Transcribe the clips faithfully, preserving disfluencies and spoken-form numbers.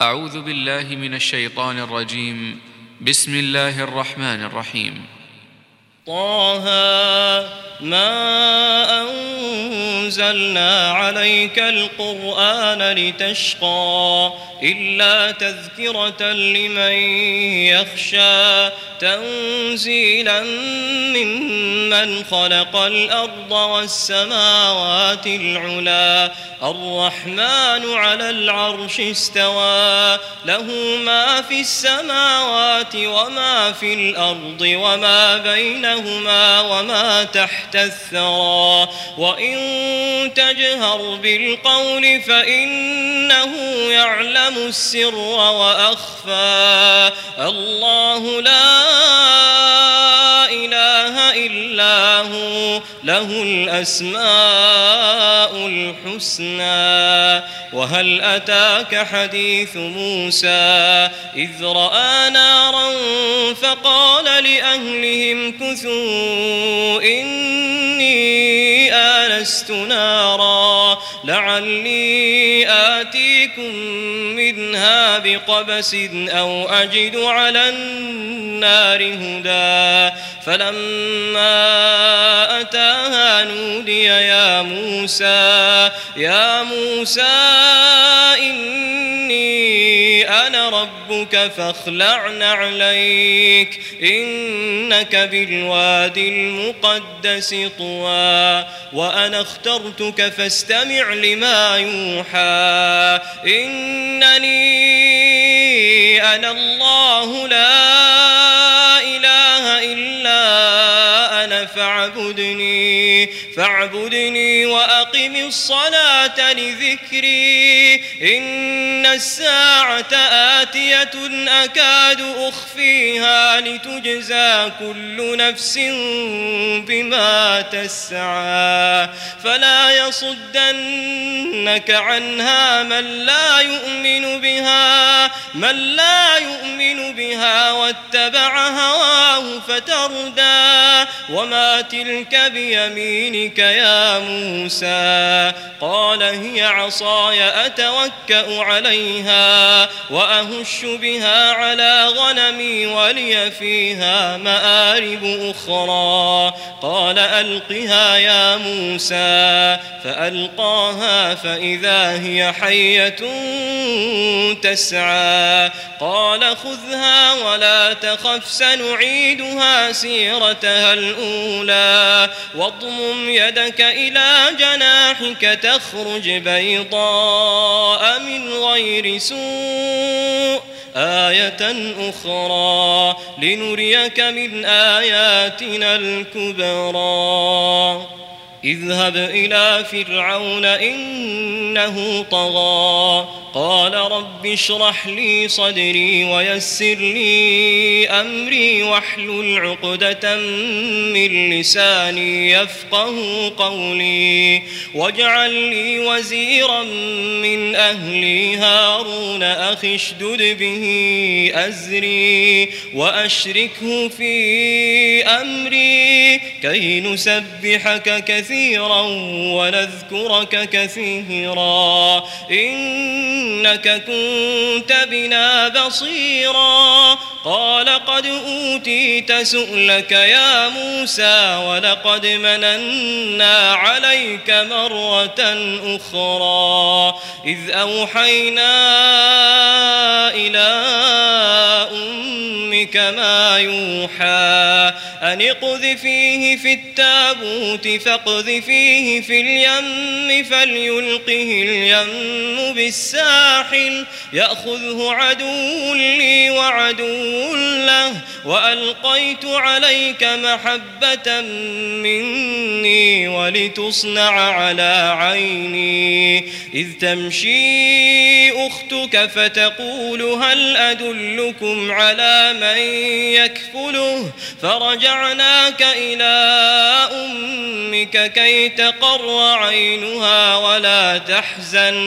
أعوذ بالله من الشيطان الرجيم. بسم الله الرحمن الرحيم. طه ما أنزلنا عليك القرآن لتشقى إلا تذكرة لمن يخشى تنزيلا ممن خلق الأرض والسماوات العلى الرحمن على العرش استوى له ما في السماوات وما في الأرض وما بينهما وما تحت الثرى وإن تجهر بالقول فإنه يعلم السر وأخفى الله لا إله إلا هو له الأسماء الحسنى. وهل أتاك حديث موسى إذ رأى نارا فقال لأهلهم كثوا إني آنست نارا لعلي آتيكم منها بقبس أو أجد على النار هدى فلما أتاها نودي يا موسى يا موسى إني أنا ربك فاخلع نعليك إنك بالوادي المقدس طوى وأنا اخترتك فاستمع لما يوحى إنني أنا الله لا إله إلا أنا فاعبدني فاعبدني وأقم الصلاة لذكري إن الساعة آتية أكاد أخفيها لتجزى كل نفس بما تسعى فلا يصدنك عنها من لا يؤمن بها من لا يؤمن بها واتبع هواه فتردى وما تلك بيمينك يا موسى قال هي عصاي أتوكأ عليها وأهش بها على غنمي ولي فيها مآرب أخرى قال ألقها يا موسى فألقاها فإذا هي حية تسعى قال خذها ولا تخف سنعيدها سيرتها الأولى واضمم يدك إلى جناحك تخرج بيضاء من غير سوء آية أخرى لنريك من آياتنا الكبرى اذهب إلى فرعون إنه طغى قال رب اشرح لي صدري ويسر لي أمري واحلل عقدة من لساني يفقه قولي واجعل لي وزيرا من أهلي هارون أخي اشدد به أزري وأشركه في أمري كي نسبحك كثيرا ونذكرك كثيرا إنك كنت بنا بصيرا قال قد أوتيت سؤلك يا موسى ولقد مننا عليك مرة أخرى إذ أوحينا إلى أمك ما يوحى أن اقذفيه في التابوت فاقذفيه في اليم فليلقه اليم بالساحل يأخذه عدو لي وعدو له وألقيت عليك محبة مني ولتصنع على عيني إذ تمشي أختك فتقول هل أدلكم على من يكفله فرجعناك إلى أمك كي تقر عينها ولا تحزن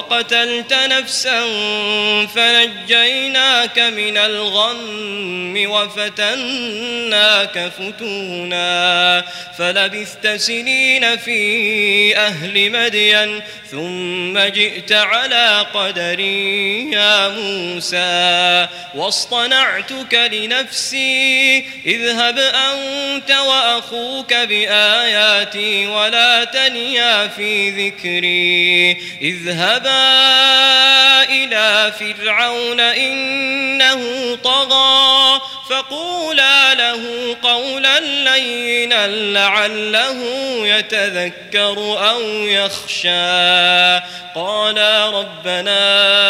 وقتلت نفسا فنجيناك من الغم وفتناك فتونا فلبثت سنين في أهل مدين ثم جئت على قدري يا موسى واصطنعتك لنفسي اذهب أنت وأخوك بآياتي ولا تنيا في ذكري اذهبا إلى فرعون إنه طغى فقولا له قولا لينا لعله يتذكر أو يخشى قالا ربنا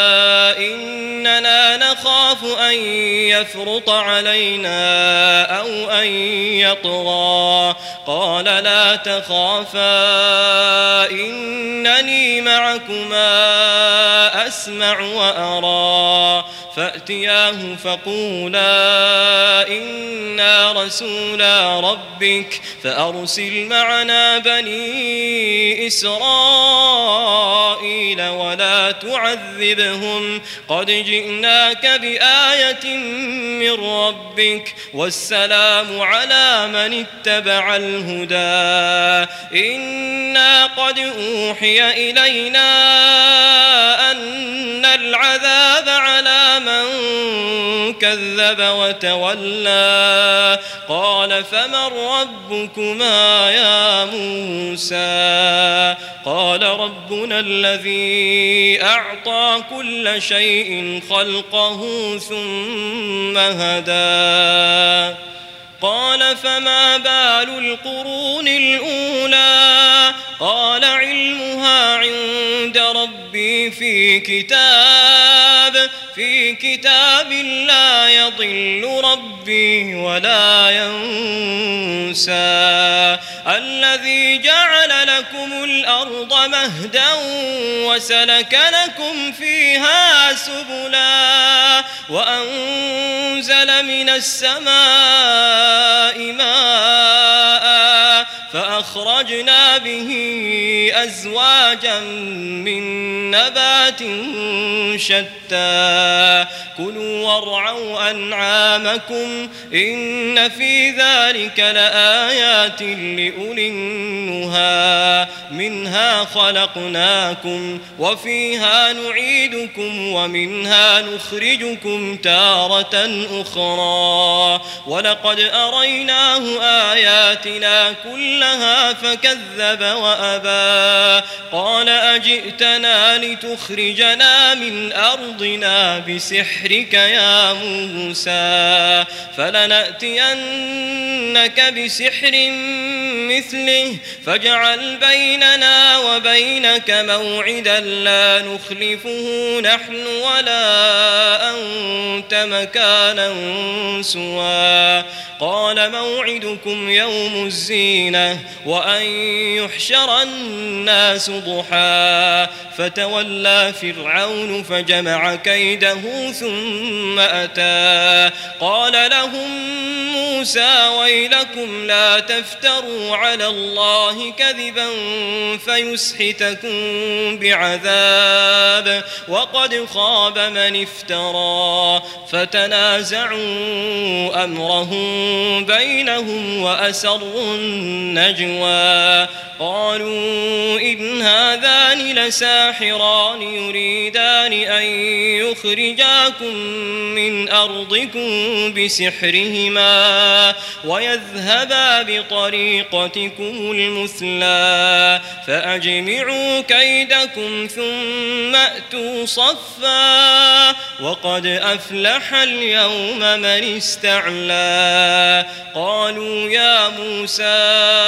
إننا نخاف أن يفرط علينا أو أن يطغى قال لا تخافا إنني معكما أسمع وأرى فأتياه فقولا إنا رسولا ربك فأرسل معنا بني إسرائيل ولا تعذبهم قد جئناك بآية من ربك والسلام على من اتبع الهدى إنا قد أوحي إلينا أن العذاب على من كذب وتولى قال فمن ربكما يا موسى قال ربنا الذي أعطى كل شيء خلقه ثم هدى قال فما بال القرون الأولى قال علمها عند ربي في كتاب في كتاب لا يضل ربي ولا ينسى الذي جعل لكم الأرض مهدا وسلك لكم فيها سبلا وأنزل من السماء ماء فأخرجنا به أزواجا من نبات شتى كلوا وارعوا أنعامكم إن في ذلك لآيات لأولي النهى منها خلقناكم وفيها نعيدكم ومنها نخرجكم تارة أخرى ولقد أريناه آياتنا كلها فكذب وأبى قال أجئتنا لتخرجنا من أرضنا بسحرك يا موسى فلنأتينك بسحر مثله فاجعل بيننا وبينك موعدا لا نخلفه نحن ولا أنت مكانا سوى قال موعدكم يوم الزينة وأن يحشر الناس ضحى فتولى فرعون فجمع كيده ثم أتى قال لهم موسى ويلكم لا تفتروا على الله كذبا فيسحتكم بعذاب وقد خاب من افترى فتنازعوا أمرهم بينهم وأسروا النجوى قالوا إن هذان لساحران يريدان أن يخرجاكم من أرضكم بسحرهما ويذهبا بطريقتكم المثلى فأجمعوا كيدكم ثم أتوا صفا وقد أفلح اليوم من استعلى قالوا يا موسى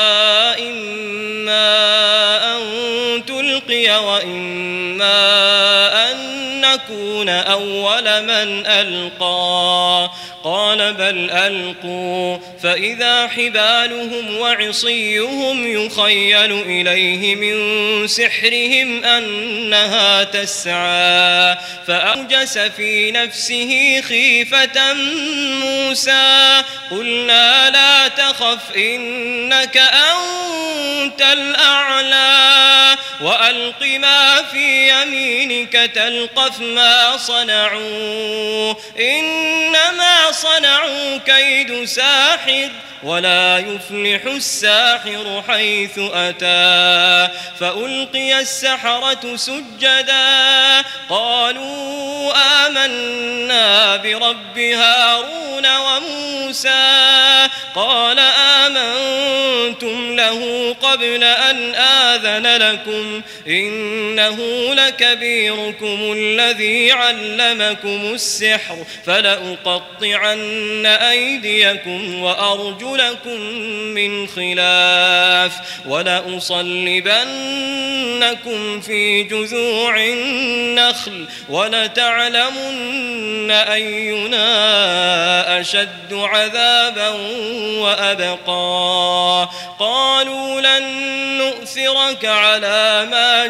إما أن تلقي وإما أن نكون أول من ألقى قال بل ألقوا فإذا حبالهم وعصيهم يخيل إليه من سحرهم أنها تسعى فأوجس في نفسه خيفة موسى قلنا لا تخف إنك أنت الأعلى وألق ما في يمينك تلقف ما صنعوا إنما صنعوا كيد ساحر ولا يفلح الساحر حيث أتى فألقي السحرة سجدا قالوا آمنا برب هارون وموسى قال آمنتم له قبل أن آذن لكم إنه لكبيركم الذي علمكم السحر فلأقطعن أيديكم وأرجلكم لكم من خلاف ولأصلبنكم في جذوع النخل ولتعلمن أينا أشد عذابا وأبقى قالوا لن نؤثرك على ما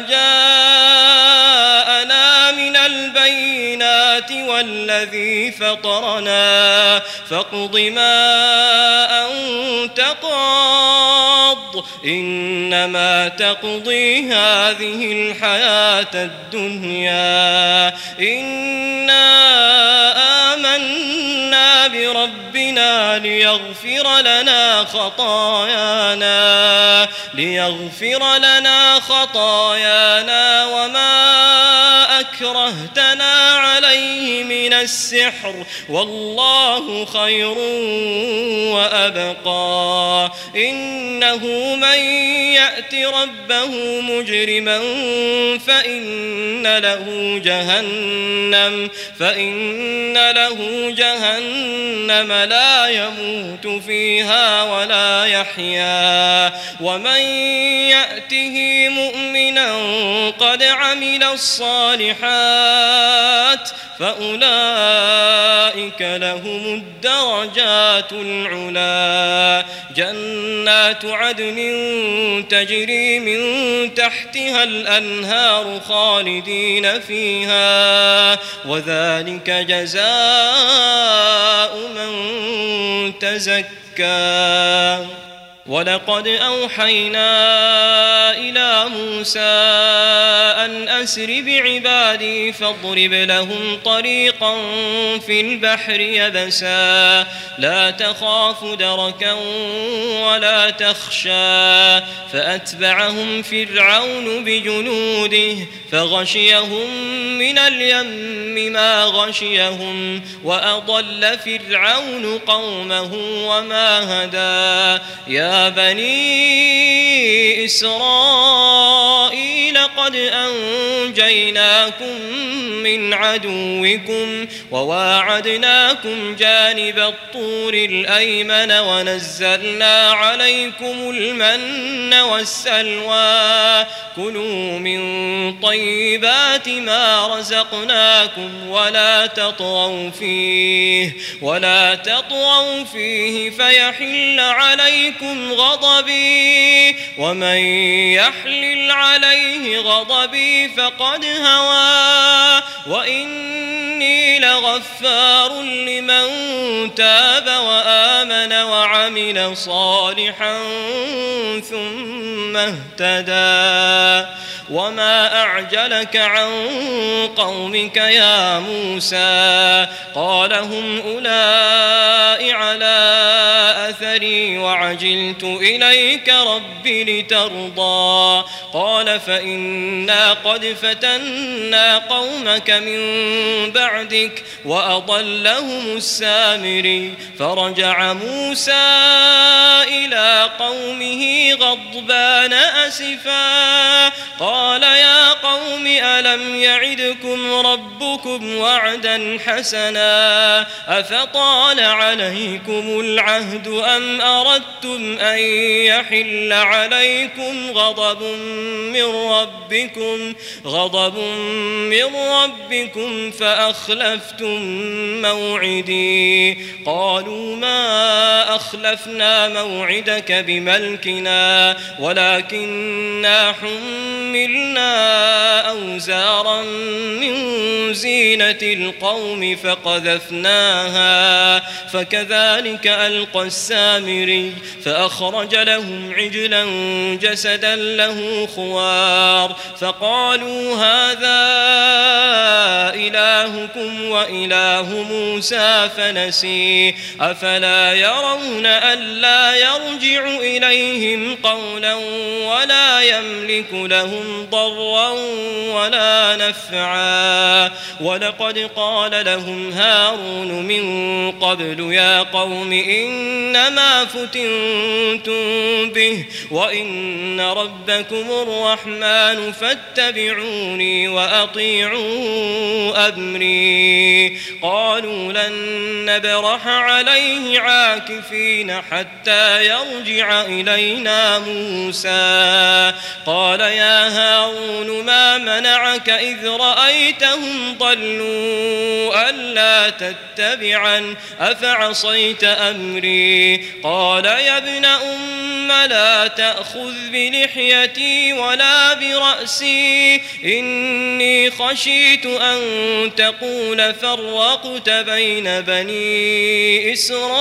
جاءنا من البينات والذي فطرنا فاقض ما أنت قاض إنما تقضي هذه الحياة الدنيا إنا آمنا بربنا ليغفر لنا خطايانا ليغفر لنا خطايانا وما أكرهتنا عليه من السحر والله خير وأبقى إنه من يأت ربه مجرما فإن له جهنم فإن له جهنم لا يموت فيها ولا يحيا ومن يأته مؤمنا قد عمل الصالحات فأولئك لهم الدرجات العلا جنات عدن تجري من تحتها الأنهار خالدين فيها وذلك جزاء من تزكى ولقد أوحينا إلى موسى أن أسر بعبادي فاضرب لهم طريقا في البحر يبسا لا تخاف دركا ولا تخشى فأتبعهم فرعون بجنوده فغشيهم من اليم ما غشيهم وأضل فرعون قومه وما هدى يا بني إسرائيل قد أنجيناكم من عدوكم وواعدناكم جانب الطور الأيمن ونزلنا عليكم المن والسلوى كلوا من طيبات ما رزقناكم ولا تطغوا فيه ولا تطغوا فيه فيحل عليكم غضبي ومن يحلل عليه غضبي فقد هوى وإني لغفار لمن تاب وآمن وعمل صالحا ثم اهتدى وما أعجلك عن قومك يا موسى قال هم أولئك على أثري وعجلت إليك رب لترضى قال فإنا قد فتنا قومك من بعدك وأضلهم السامري فرجع موسى إلى قومه غضبان أسفا قال يا قوم ألم يعدكم ربكم وعدا حسنا أفطال عليكم العهد أم أردتم أن يحل عليكم غضب من ربكم غضب من ربكم فأخلفتم موعدي قالوا ما أخلفنا موعدك بملكنا ولكننا حملنا أوزارا من زينة القوم فقذفناها فكذلك ألقى السامري فأخرج لهم عجلا جسدا له الخوار فقالوا هذا إلهكم وإله موسى فنسي أفلا يرون ألا يرجع إليهم قولا ولا يملك لهم ضرا ولا نفعا ولقد قال لهم هارون من قبل يا قوم إنما فتنتم به وإن ربكم الرحمن فاتبعوني وأطيعوا أمري قالوا لن نبرح عليه عاكفين حتى يرجع إلينا موسى قال يا هارون ما منعك إذ رأيتهم ضلوا ألا تتبعا أفعصيت أمري قال يا ابن أم لا تأخذ بلحيتي ولا برأسي إني خشيت أن تقول فرقت بين بني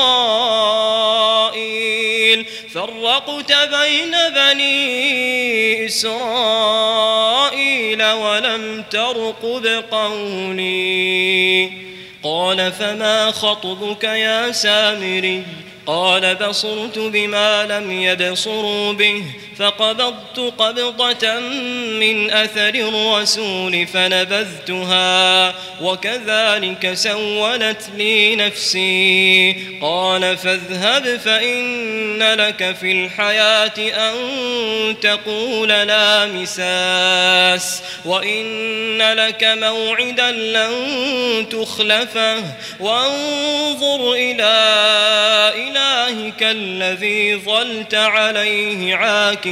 إسرائيل فرقت بين بني إسرائيل ولم ترقب قولي قال فما خطبك يا سامري قال بصرت بما لم يبصروا به فقبضت قبضة من أثر الرسول فنبذتها وكذلك سولت لي نفسي قال فاذهب فإن لك في الحياة أن تقول لا مساس وإن لك موعدا لن تخلفه وانظر إلى إلهك الذي ظلت عليه عاكفا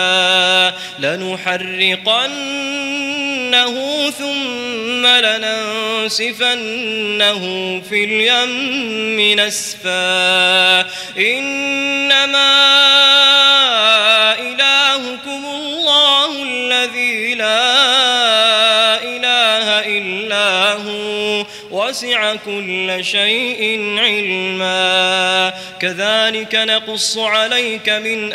لنحرقنه ثم لننسفنه في اليم نسفا إنما إلهكم الله الذي لا إله إلا هو وسع كل شيء علما كذلك نقص عليك من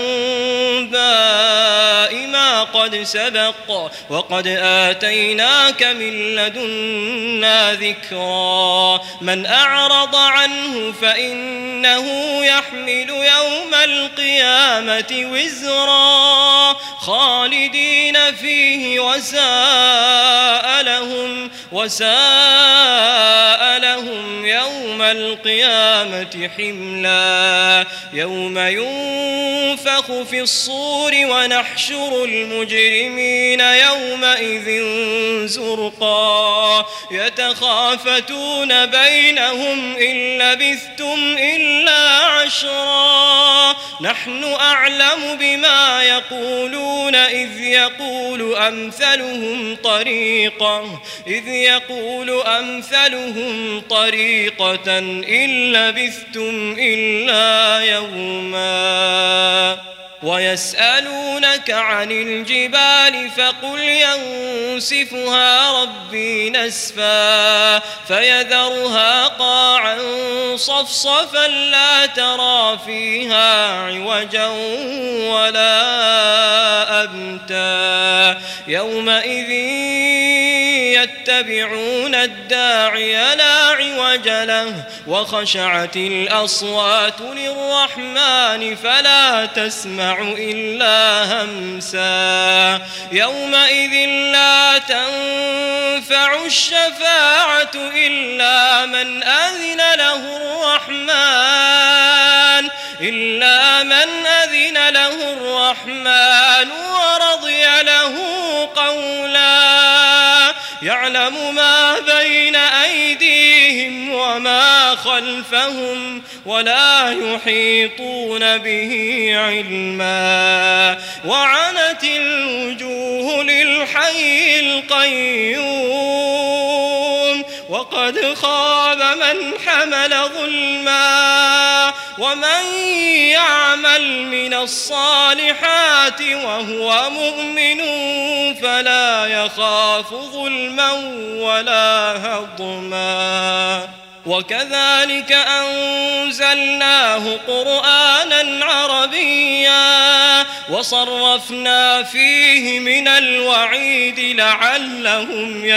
أنباء ما قد سبق وقد آتيناك من لدنا ذكرا من أعرض عنه فإنه يحمل يوم القيامة وزرا خالدين فيه وساء لهم وساء لهم يوم القيامة حملا يوم ينفخ في الصور ونحشر المجرمين يومئذ زرقا يتخافتون بينهم إن لبثتم إلا عشرا نحن أعلم بما يقولون إذ يقول أمثلهم طريقة إذ يقول أمثلهم طريقة إن لبثتم إلا يوما ويسألونك عن الجبال فقل ينسفها ربي نسفا فيذرها قاعا صفصفا لا ترى فيها عوجا ولا أمتا يومئذ يتبعون الداعي لا عوج له وخشعت الأصوات للرحمن فلا تسمع إلا همسا يومئذ لا تنفع الشفاعة إلا من أذن له الرحمن إلا من أذن له الرحمن ورضي له قولا يعلم ما بين أيديهم وما خلفهم ولا يحيطون به علما وعنت الوجوه للحي القيوم وقد خاب من حمل ظلما ومن يعمل من الصالحات وهو مؤمن فلا يخاف ظلما ولا هضما وكذلك أنزلناه قرآنا عربيا وصرفنا فيه من الوعيد لعلهم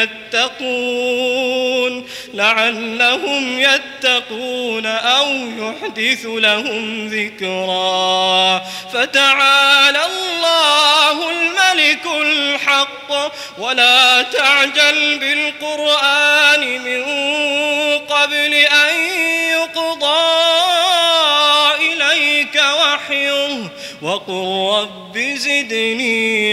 يتقون لعلهم يتقون أو يحدث لهم ذكرا فتعالى الله الملك الحق ولا تعجل بالقرآن من قبل أن يقضى إليك وحيه وقل رب زدني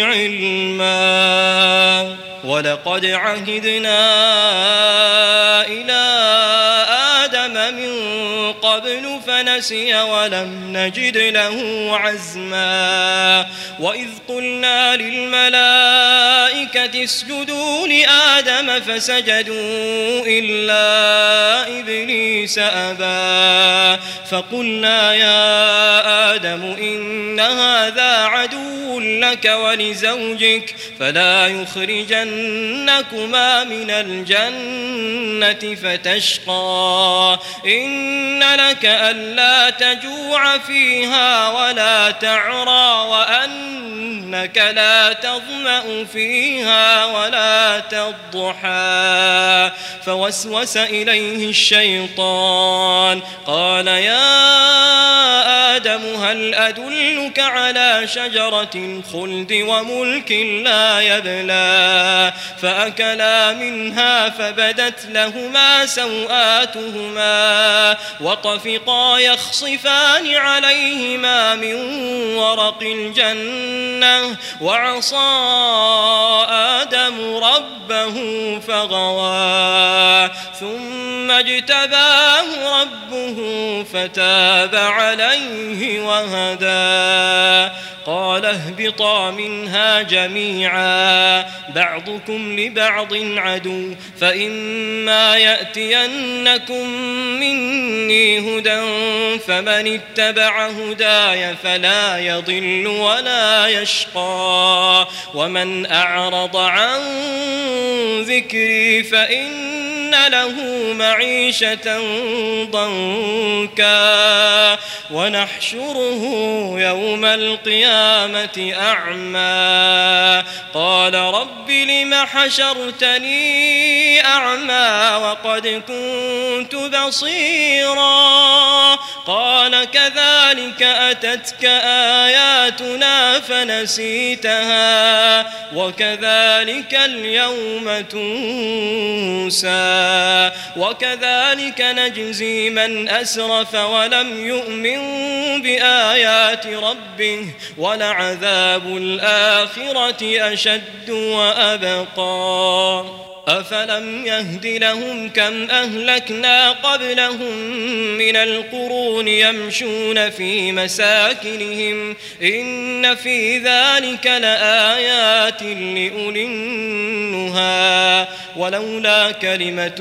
علما ولقد عهدنا إلى آدم من قبل فنسي ولم نجد له عزما وإذ قلنا للملائكة اسجدوا لآدم فسجدوا إلا إبليس أبى فقلنا يا آدم إن هذا عدو لك ولزوجك فلا يخرجنكما من الجنة فتشقى إن لك ألا تجوع فيها ولا تعرى وأنك لا تظمأ فيها ولا تضحى فوسوس إليه الشيطان قال يا آدم هل أدلك على شجرة الخلد وملك لا يبلى فأكلا منها فبدت لهما سوآتهما وطفقا يخصفان عليهما من ورق الجنة وعصى آدم ربه فغوى ثم اجتباه ربه فتاب عليه وهدى قال اهبطا منها جميعا بعضكم لبعض عدو فإما يأتينكم مني هدى فمن اتبع هداي فلا يضل ولا يشقى ومن أعرض عن ذكري فإن له معيشة ضنكا ونحشره يوم القيامة أعمى قال رب لم حشرتني أعمى وقد كنت بصيرا قال كذلك أتتك آياتنا فنسيتها وكذلك اليوم تنسى وكذلك نجزي من أسرف ولم يؤمن بآيات ربه ولعذاب الآخرة أشد وأبقى أفلم يهد لهم كم أهلكنا قبلهم من القرون يمشون في مساكنهم إن في ذلك لآيات لأولي النهى ولولا كلمة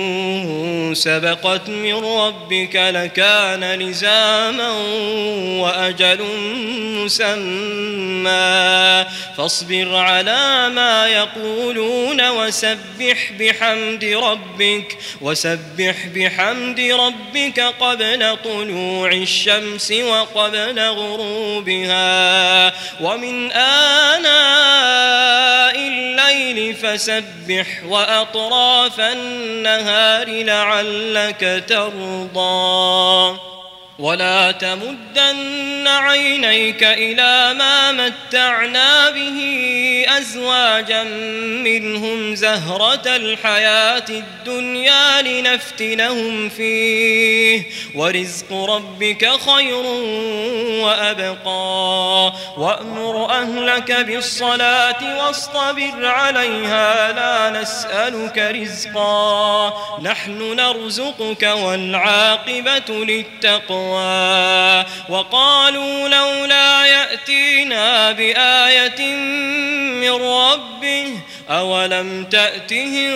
سبقت من ربك لكان لزاما وأجل مسمى فاصبر على ما يقولون وسبح وسبح بحمد ربك وسبح بحمد ربك قبل طلوع الشمس وقبل غروبها ومن آناء الليل فسبح وأطراف النهار لعلك ترضى ولا تمدن عينيك إلى ما متعنا به أزواجا منهم زهرة الحياة الدنيا لنفتنهم فيه ورزق ربك خير وأبقى وأمر أهلك بالصلاة واصطبر عليها لا نسألك رزقا نحن نرزقك والعاقبة للتقوى وقالوا لولا يأتينا بآية من ربه أولم تأتهم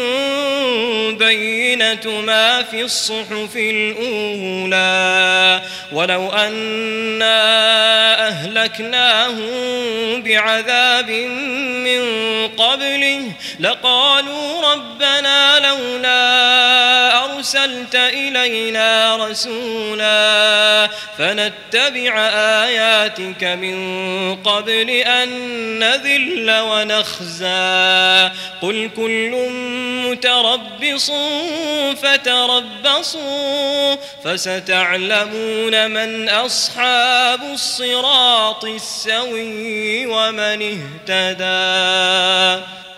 بينة ما في الصحف الأولى ولو أنا أهلكناهم بعذاب من قبله لقالوا ربنا لولا أرسلت أرسلت إلينا رسولا فنتبع آياتك من قبل أن نذل ونخزى قل كل متربص فتربصوا فستعلمون من أصحاب الصراط السوي ومن اهتدى.